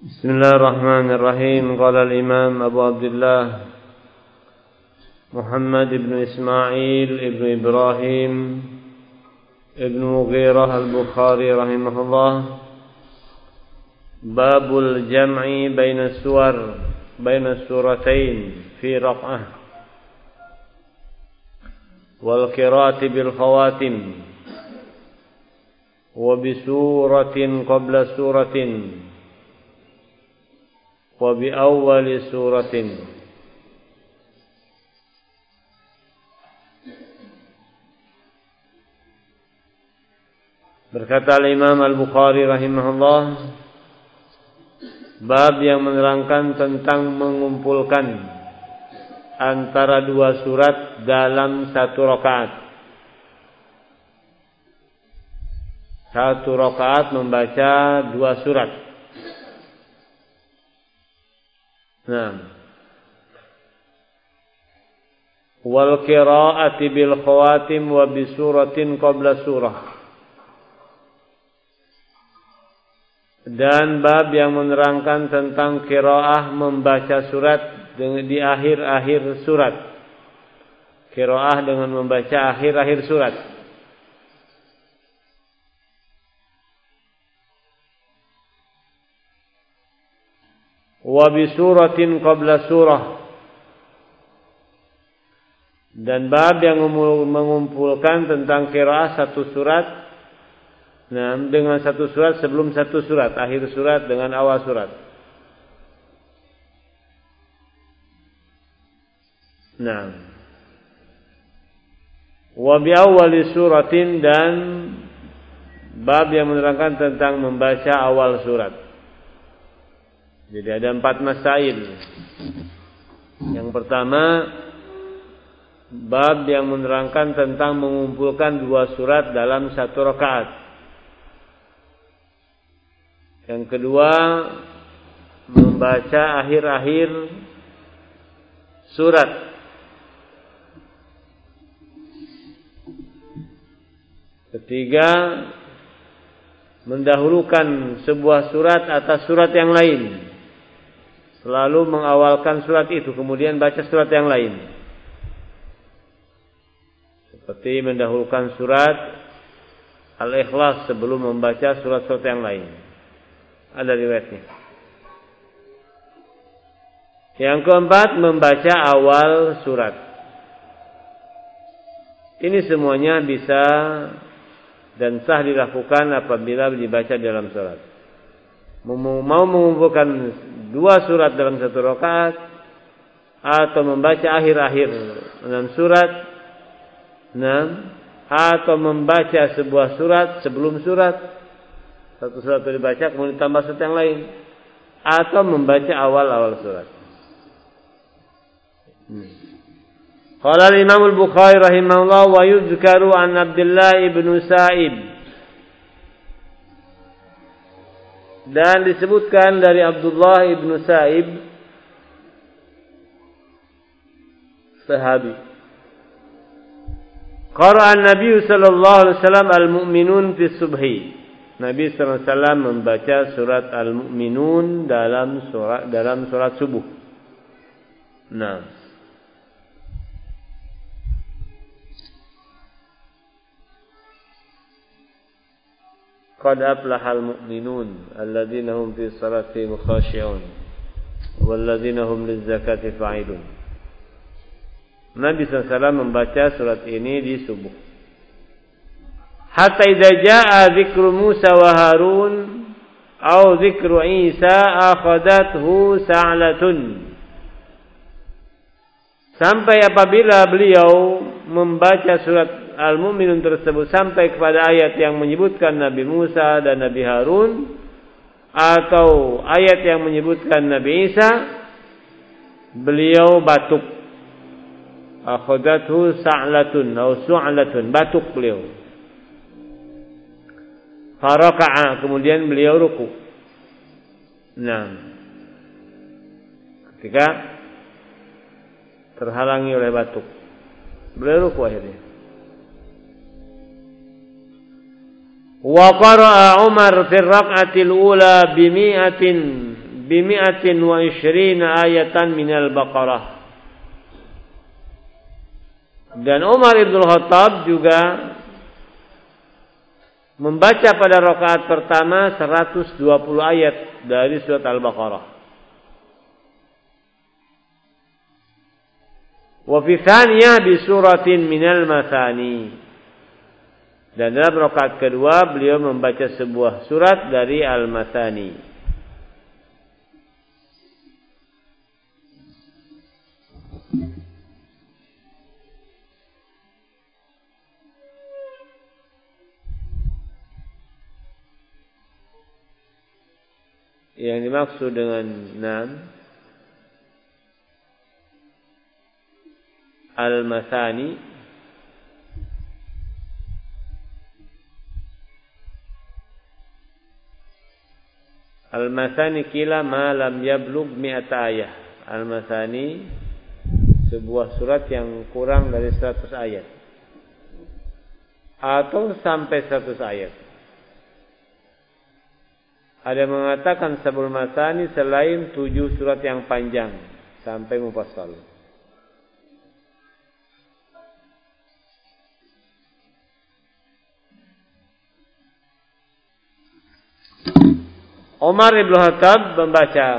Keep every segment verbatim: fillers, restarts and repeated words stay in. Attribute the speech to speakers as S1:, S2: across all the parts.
S1: Bismillahirrahmanirrahim. Qala al-Imam Abu Abdullah Muhammad ibn Ismail ibn Ibrahim ibn Mughirah al-Bukhari rahimahullah. Babul jam'i baina suwar baina suratain fi raq'ah wal qira'ati bil khawatim wa bi suratin qabla suratin wa bi awwali suratin. Berkata Imam Al-Bukhari rahimahullah, bab yang menerangkan tentang mengumpulkan antara dua surat dalam satu rakaat. Satu rakaat membaca dua surat. Nah, wal qira'ati bil khawatim wa bi suratin qabla surah. Dan bab yang menerangkan tentang qiraah membaca surat di akhir-akhir surat. Qiraah dengan membaca akhir-akhir surat. Wa bi suratin qabla surah. Dan bab yang mengumpulkan tentang qiraah satu surat, nah, dengan satu surat sebelum satu surat, akhir surat dengan awal surat. Nah, wa bi awwali suratin, dan bab yang menerangkan tentang membaca awal surat. Jadi ada empat masail. Yang pertama, bab yang menerangkan tentang mengumpulkan dua surat dalam satu rakaat. Yang kedua, membaca akhir-akhir surat. Ketiga, mendahulukan sebuah surat atas surat yang lain. Selalu mengawalkan surat itu, kemudian baca surat yang lain. Seperti mendahulukan surat Al-Ikhlas sebelum membaca surat-surat yang lain. Ada riwayatnya. Yang keempat, membaca awal surat. Ini semuanya bisa dan sah dilakukan apabila dibaca dalam surat. Mau mengumpulkan dua surat dalam satu rakaat atau membaca akhir-akhir enam surat, enam, atau membaca sebuah surat sebelum surat, satu surat itu dibaca kemudian ditambah surat yang lain, atau membaca awal-awal surat. Hmm. Qala al-Imam Al-Bukhari rahimahullah, wa yuzkaru an Abdullah ibn Sa'ib. Dan disebutkan dari Abdullah ibn Sa'ib, sahabi. Qara'an Nabi sallallahu alaihi wasallam al-mu'minun fi subhi. Nabi sallallahu alaihi wasallam membaca surat Al-Mu'minun dalam surat dalam surat subuh. Nah, qad aflahal mu'minun alladzina hum fi salatihim khashi'un walladzina hum lizzakati fa'ilun. Nabi sallallahu alaihi wasallam membaca surat ini di subuh. Hatta idza jaa dzikru Musa wa Harun au dzikru Isa akhadathu sa'latun. Sampai apabila beliau membaca surat Al-Mu'minun tersebut sampai kepada ayat yang menyebutkan Nabi Musa dan Nabi Harun, atau ayat yang menyebutkan Nabi Isa, beliau batuk. Akhadathu sa'latun atau su'latun, batuk beliau. Faraka'a, kemudian beliau ruku. Nah, ketika terhalangi oleh batuk, beliau ruku akhirnya. Wa qara'a Umar fi ar-raq'atil ula bi mi'atin bimi'atin wa ishrina ayatan minal Baqarah. Dan Umar ibn Khattab juga membaca pada rakaat pertama seratus dua puluh ayat dari surat Al-Baqarah. Wa fi tsaniyah bi suratin minal Matsani. Dan dalam rakaat kedua beliau membaca sebuah surat dari Al-Matsani. Yang dimaksud dengan enam Al-Matsani Al-Matsani kila ma lam yablugh mi'ata ayah. Al-Matsani sebuah surat yang kurang dari seratus ayat atau sampai seratus ayat. Ada yang mengatakan sabul Matsani selain tujuh surat yang panjang sampai mufassal. Umar ibn Khattab membaca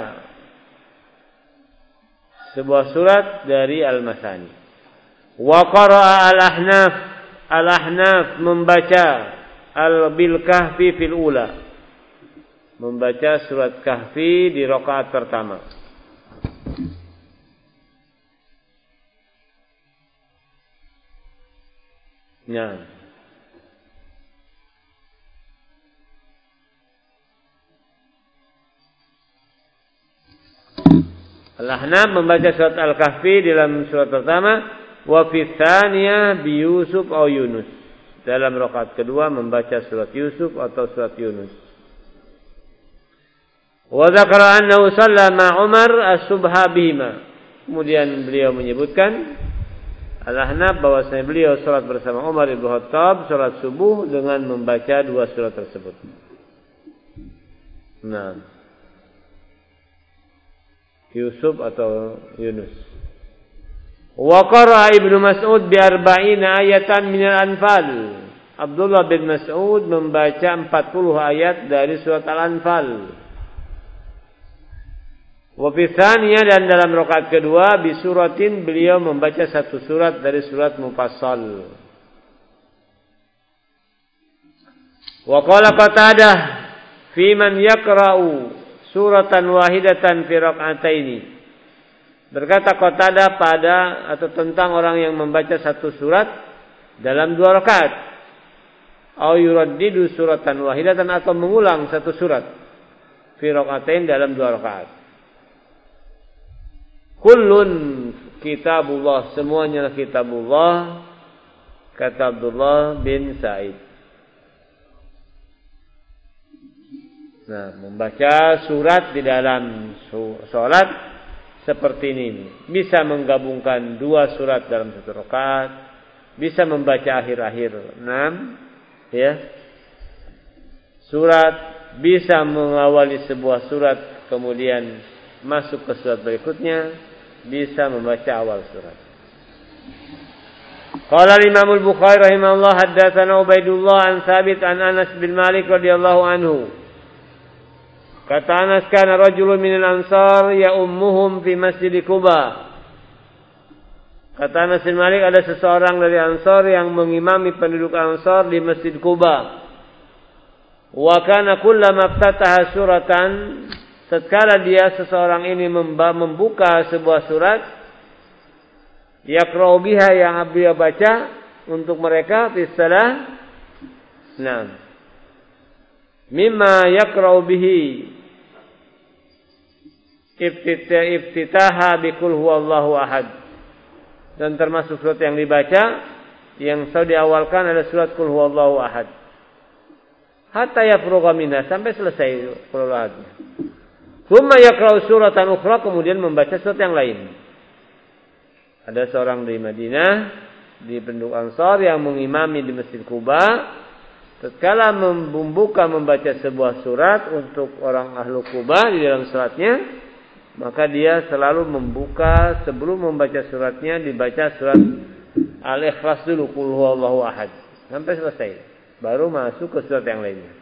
S1: sebuah surat dari Al-Matsani. Wa qara'a al-Ahnaf, al-Ahnaf membaca al-bil Kahfi fil ula. Membaca surat Kahfi di rakaat pertama. Nah. Al-Ahnaf membaca surat Al-Kahfi dalam surat pertama, wa fi tsaniyah bi Yusuf atau Yunus. Dalam rakaat kedua membaca surat Yusuf atau surat Yunus. Wa dzakara annahu shalla ma Umar as-subha bihima. Kemudian beliau menyebutkan Al-Ahnaf bahwasanya beliau salat bersama Umar bin Khattab salat subuh dengan membaca dua surat tersebut. Nah, Yusuf atau Yunus. Wa qara'a Ibnu Mas'ud bi arba'ina ayatan min al-Anfal. Abdullah bin Mas'ud membaca empat puluh ayat dari surat Al-Anfal. Wa fi tsaniyah, dan dalam rakaat kedua bi suratin beliau membaca satu surat dari surat Mufassal. Wa qala Qatadah fi man yaqra'u suratan wahidatan fi rak'ataini. Berkata Qatadah pada atau tentang orang yang membaca satu surat dalam dua rakaat. Au yuraddidu suratan wahidatan, atau mengulang satu surat fi rak'atain dalam dua rakaat. Kullun kitabullah, semuanya kitabullah, kata Abdullah bin Sa'id. Nah, membaca surat di dalam sholat seperti ini bisa menggabungkan dua surat dalam satu rakaat, bisa membaca akhir-akhir enam, ya. Surat bisa mengawali sebuah surat kemudian masuk ke surat berikutnya, bisa membaca awal surat. Qala Imam Al-Bukhari rahimahullah haddatsana Ubaidullah an Tsabit an Anas bin Malik radhiyallahu anhu. Kata Anas, kana rajulun minal ansar ya ummuhum fi Masjid Quba. Kata Anas bin Malik, ada seseorang dari Ansar yang mengimami penduduk Ansar di Masjid Quba. Wa kana kullama ftataha suratan, tatkala dia seseorang ini membuka sebuah surat, yaqra'u biha, yang beliau baca untuk mereka fi shalah. Nah, mimma yaqra'u bihi iftitaha bi qul huwallahu ahad. Dan termasuk surat yang dibaca yang selalu diawalkan adalah surat qul huwallahu ahad. Hatta yafrugha minha, sampai selesai qira'atnya. Tsumma yaqra'u suratan ukhra, kemudian membaca surat yang lain. Ada seorang di Madinah, di penduduk Ansar yang mengimami di Masjid Quba, tatkala membuka membaca sebuah surat untuk orang ahlu Quba di dalam suratnya, maka dia selalu membuka sebelum membaca suratnya dibaca surat Al-Ikhlas dulu, Qul huwallahu ahad, sampai selesai, baru masuk ke surat yang lainnya.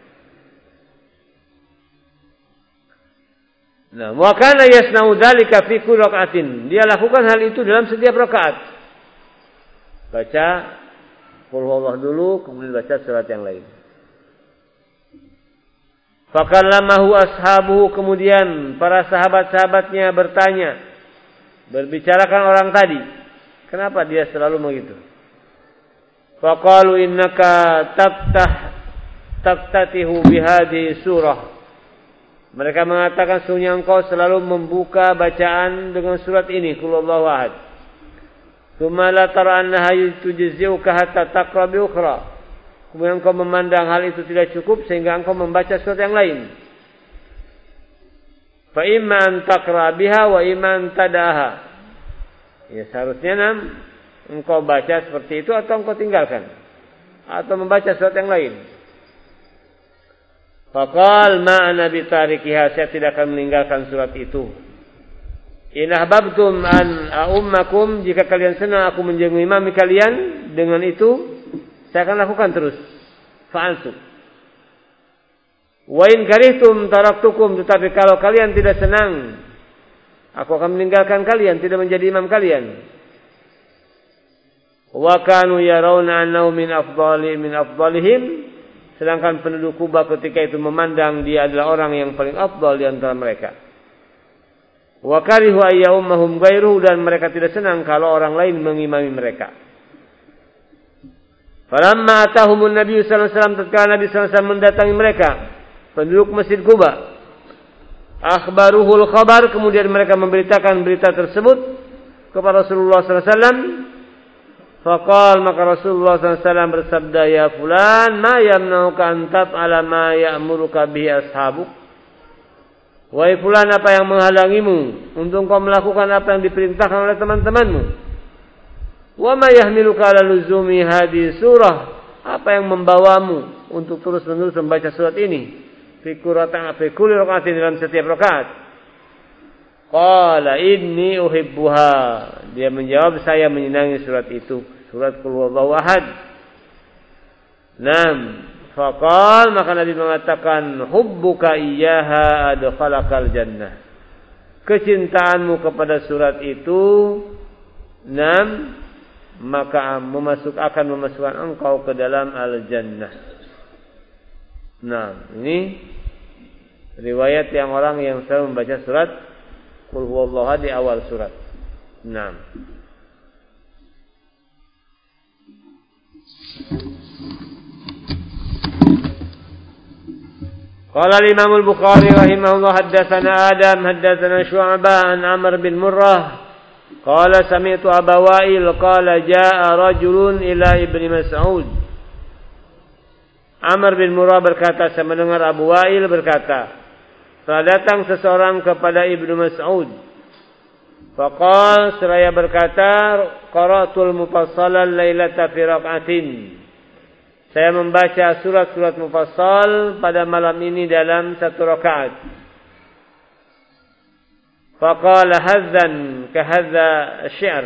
S1: Nah, wa kana yasna'u dzalika fi kulli raka'atin. Dia lakukan hal itu dalam setiap rakaat. Baca Qul huwallahu dulu, kemudian baca surat yang lain. Fakallamahu ashabuhu, kemudian para sahabat-sahabatnya bertanya, berbicarakan orang tadi, kenapa dia selalu begitu? Faqalu innaka taftah taftatihu bihadhihi surah. Mereka mengatakan sungguh engkau selalu membuka bacaan dengan surat ini, Qul huwallahu ahad. Tsumma la tara annaha tujzi'uka hatta taqra bi ukhra. Kemudian engkau memandang hal itu tidak cukup sehingga engkau membaca surat yang lain. Fa imma an taqra biha wa imma an tadaha. Ya, seharusnya nam engkau baca seperti itu atau engkau tinggalkan atau membaca surat yang lain. Faqal ma ana bi tarikiha, saya tidak akan meninggalkan surat itu. In ahbabtum an a'ummakum, jika kalian senang aku menjadi imam kalian dengan itu, saya akan lakukan terus. Fa'altu. Wa in karihtum taraktukum, tetapi kalau kalian tidak senang, aku akan meninggalkan kalian, tidak menjadi imam kalian. Wa kanu yarawna annahu min afdali min afdalihim, sedangkan penduduk Kuba ketika itu memandang dia adalah orang yang paling afdal di antara mereka. Wa karihu ayyuhum ghairuhu, dan mereka tidak senang kalau orang lain mengimami mereka. Falamma atahumun Nabi sallallahu alaihi wasallam, tatkala Nabi sallallahu alaihi wasallam mendatangi mereka, penduduk Masjid Kuba, akhbaruhul khabar, kemudian mereka memberitakan berita tersebut kepada Rasulullah sallallahu alaihi wasallam. Faqal, maka Rasulullah sallallahu alaihi wasallam bersabda, ya fulan, ma yamna'uka an taf'ala ma ya'muruka bihi ashabuk. Wahai fulan, apa yang menghalangimu untuk kau melakukan apa yang diperintahkan oleh teman-temanmu? Wa ma yahmiluka ala luzumi hadhihi surah, apa yang membawamu untuk terus-menerus membaca surat ini? Fi qira'atin fi kulli raka'atin, dalam setiap rakaat. Qala inni uhibbuha, dia menjawab, saya menyenangi surat itu, surat Qul huwallahu ahad. Naam, faqal, maka Nabi mengatakan, hubbuka iyyaha adkhalakal jannah. Kecintaanmu kepada surat itu, naam, maka memasuk akan memasukkan engkau ke dalam al-jannah. Nah, ini riwayat yang orang yang selalu membaca surat Qul huwallahu ahad di awal surat. Nah. Qala al-Imam al-Bukhari rahimahullah, haddatsana Adam haddatsana Syu'bah an Amr bin Murrah qala sami'tu Aba Wa'il qala jaa'a rajulun ila Ibnu Mas'ud. Amr bin Murrah berkata, saya mendengar Abu Wa'il berkata, telah datang seseorang kepada Ibnu Mas'ud. Faqal, seraya berkata, qara'tul mufassalan lailata fi rak'atin. Saya membaca surat-surat mufassal pada malam ini dalam satu rakaat. Faqala hadzan ka hadza asy-syi'r.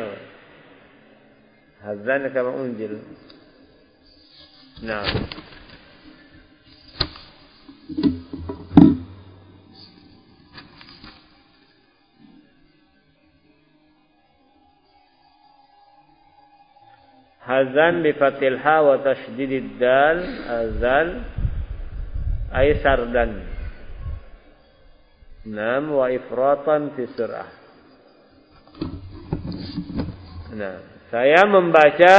S1: Hadzan kama unzil. Nah. Hazan bi fathil ha wa tasydidid dal, azal ay sardan. Nam wa ifratan fi surah. Nah, saya membaca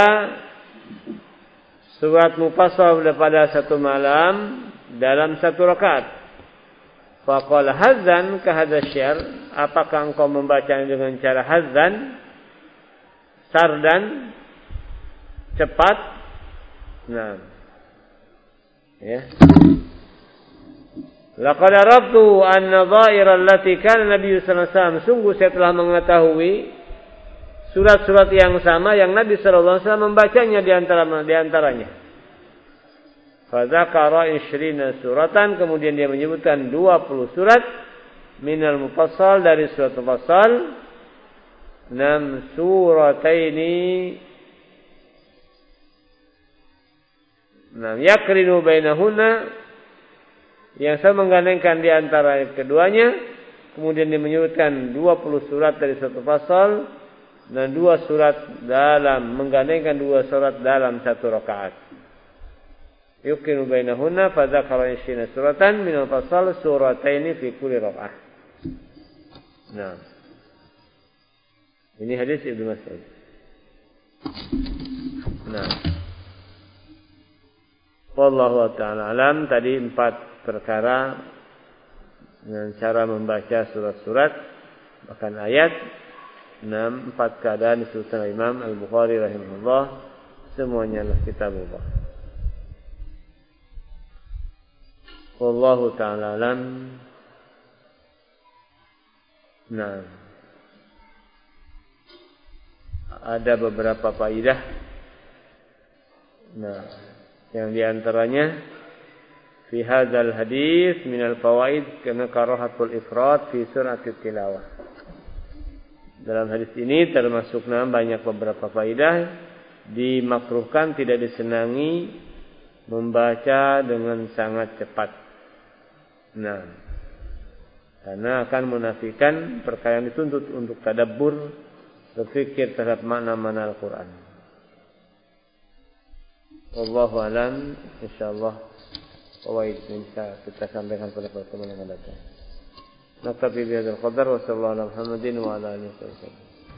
S1: surat mufassal pada satu malam dalam satu rakaat. Faqala hazan ka hadza syi'r, apakah engkau membacanya dengan cara hazan, sardan, cepat? Nah, ya. Laqad araftu anna dha'ira allati kana Nabi sallallahu alaihi wasallam, sungguh saya telah mengetahui surat-surat yang sama yang Nabi sallallahu alaihi wasallam membacanya di antara di antaranya. Fadzakara ishrina suratan, kemudian dia menyebutkan dua puluh surat minal mufassal, dari surat mufassal. Nam surataini nam yakrinu bainahunna, yang saya menggandengkan di antara keduanya. Kemudian dia menyebutkan dua puluh surat dari satu pasal dan dua surat dalam, menggandengkan dua surat dalam satu rakaat. Yuqinu bainahunna fa dzakara ishrina suratan min al-fasal surataini fi kulli raka'ah. Nah. Ini hadis Ibnu Mas'ud. Nah. Wallahu ta'ala alam. Tadi empat perkara dengan cara membaca surat-surat bahkan ayat. Enam, empat keadaan disebutkan Imam Al-Bukhari rahimahullah, semuanya adalah kitabullah. Wallahu ta'ala alam. Nah, ada beberapa faedah. Nah, yang diantaranya fi hadzal hadis minal fawaid kana karahatul ifrat fi suratit tilawah. Dalam hadis ini termasuk nama banyak beberapa faedah, dimakruhkan, tidak disenangi membaca dengan sangat cepat. Nah, karena akan menafikan perkara yang dituntut untuk tadabbur, berfikir terhadap makna-makna Al-Qur'an. Wallahu a'lam. Insyaallah fawaid bisa kita sampaikan pada pertemuan yang akan datang. Naktabi bihadzal qadar wa sallallahu ala Muhammadin wa ala alihi wasallam.